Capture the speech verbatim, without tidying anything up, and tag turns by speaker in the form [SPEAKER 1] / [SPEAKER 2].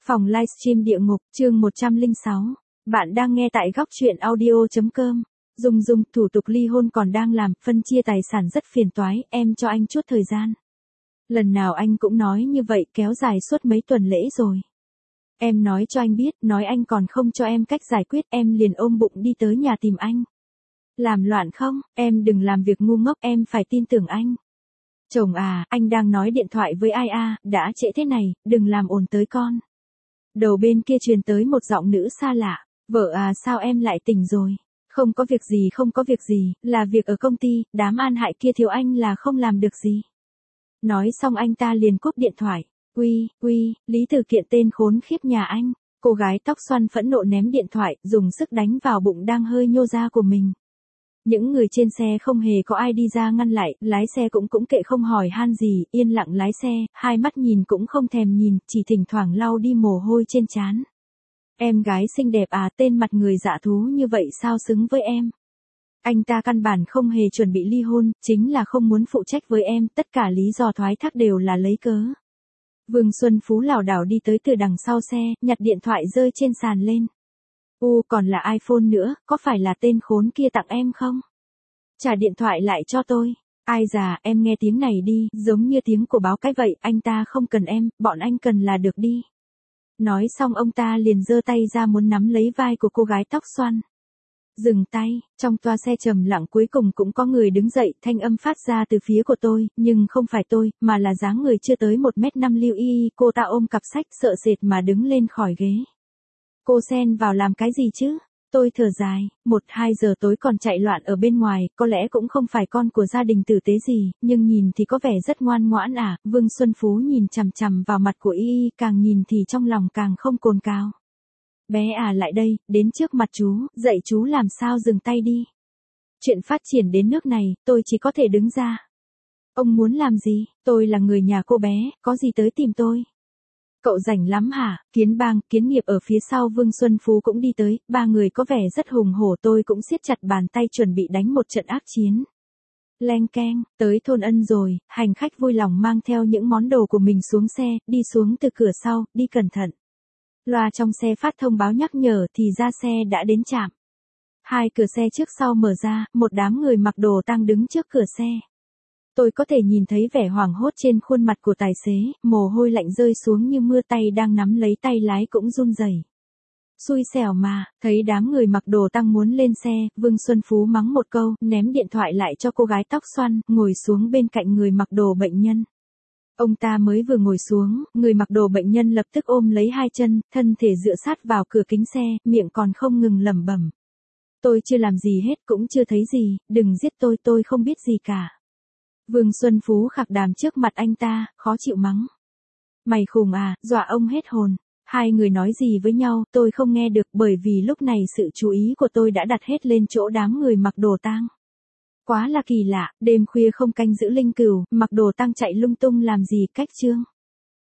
[SPEAKER 1] Phòng livestream địa ngục, chương một trăm lẻ sáu. Bạn đang nghe tại góc truyện audio chấm com. Dung Dung, thủ tục ly hôn còn đang làm, phân chia tài sản rất phiền toái, em cho anh chút thời gian. Lần nào anh cũng nói như vậy, kéo dài suốt mấy tuần lễ rồi. Em nói cho anh biết, nói anh còn không cho em cách giải quyết, em liền ôm bụng đi tới nhà tìm anh. Làm loạn không, em đừng làm việc ngu ngốc, em phải tin tưởng anh. Chồng à, anh đang nói điện thoại với ai à, đã trễ thế này, đừng làm ồn tới con. Đầu bên kia truyền tới một giọng nữ xa lạ, vợ à sao em lại tỉnh rồi? Không có việc gì không có việc gì, là việc ở công ty, đám an hại kia thiếu anh là không làm được gì. Nói xong anh ta liền cúp điện thoại, uy, uy, Lý Từ Kiện tên khốn khiếp nhà anh. Cô gái tóc xoăn phẫn nộ ném điện thoại, dùng sức đánh vào bụng đang hơi nhô ra của mình. Những người trên xe không hề có ai đi ra ngăn lại, lái xe cũng cũng kệ không hỏi han gì, yên lặng lái xe, hai mắt nhìn cũng không thèm nhìn, chỉ thỉnh thoảng lau đi mồ hôi trên trán. Em gái xinh đẹp à, tên mặt người dạ thú như vậy sao xứng với em? Anh ta căn bản không hề chuẩn bị ly hôn, chính là không muốn phụ trách với em, tất cả lý do thoái thác đều là lấy cớ. Vương Xuân Phú lảo đảo đi tới từ đằng sau xe, nhặt điện thoại rơi trên sàn lên. U còn là iPhone nữa, có phải là tên khốn kia tặng em không? Trả điện thoại lại cho tôi. Ai già, em nghe tiếng này đi, giống như tiếng của báo cái vậy, anh ta không cần em, bọn anh cần là được đi. Nói xong ông ta liền giơ tay ra muốn nắm lấy vai của cô gái tóc xoăn. Dừng tay, trong toa xe trầm lặng cuối cùng cũng có người đứng dậy, thanh âm phát ra từ phía của tôi, nhưng không phải tôi, mà là dáng người chưa tới một mét năm lưu y, cô ta ôm cặp sách sợ sệt mà đứng lên khỏi ghế. Cô xen vào làm cái gì chứ? Tôi thở dài, một hai giờ tối còn chạy loạn ở bên ngoài, có lẽ cũng không phải con của gia đình tử tế gì, nhưng nhìn thì có vẻ rất ngoan ngoãn à, Vương Xuân Phú nhìn chằm chằm vào mặt của y y, càng nhìn thì trong lòng càng không cồn cào. Bé à lại đây, đến trước mặt chú, dạy chú làm sao dừng tay đi. Chuyện phát triển đến nước này, tôi chỉ có thể đứng ra. Ông muốn làm gì? Tôi là người nhà cô bé, có gì tới tìm tôi? Cậu rảnh lắm hả? Kiến Bang, Kiến Nghiệp ở phía sau Vương Xuân Phú cũng đi tới, ba người có vẻ rất hùng hổ, tôi cũng siết chặt bàn tay chuẩn bị đánh một trận ác chiến. Leng keng, tới thôn Ân rồi, hành khách vui lòng mang theo những món đồ của mình xuống xe, đi xuống từ cửa sau, đi cẩn thận. Loa trong xe phát thông báo nhắc nhở thì ra xe đã đến trạm. Hai cửa xe trước sau mở ra, một đám người mặc đồ tang đứng trước cửa xe. Tôi có thể nhìn thấy vẻ hoảng hốt trên khuôn mặt của tài xế, mồ hôi lạnh rơi xuống như mưa, tay đang nắm lấy tay lái cũng run rẩy. Xui xẻo mà, thấy đám người mặc đồ tang muốn lên xe, Vương Xuân Phú mắng một câu, ném điện thoại lại cho cô gái tóc xoăn, ngồi xuống bên cạnh người mặc đồ bệnh nhân. Ông ta mới vừa ngồi xuống, người mặc đồ bệnh nhân lập tức ôm lấy hai chân, thân thể dựa sát vào cửa kính xe, miệng còn không ngừng lẩm bẩm. Tôi chưa làm gì hết, cũng chưa thấy gì, đừng giết tôi, tôi không biết gì cả. Vương Xuân Phú khạc đàm trước mặt anh ta, khó chịu mắng. Mày khùng à, dọa ông hết hồn. Hai người nói gì với nhau, tôi không nghe được, bởi vì lúc này sự chú ý của tôi đã đặt hết lên chỗ đám người mặc đồ tang. Quá là kỳ lạ, đêm khuya không canh giữ linh cửu, mặc đồ tang chạy lung tung làm gì, cách chương.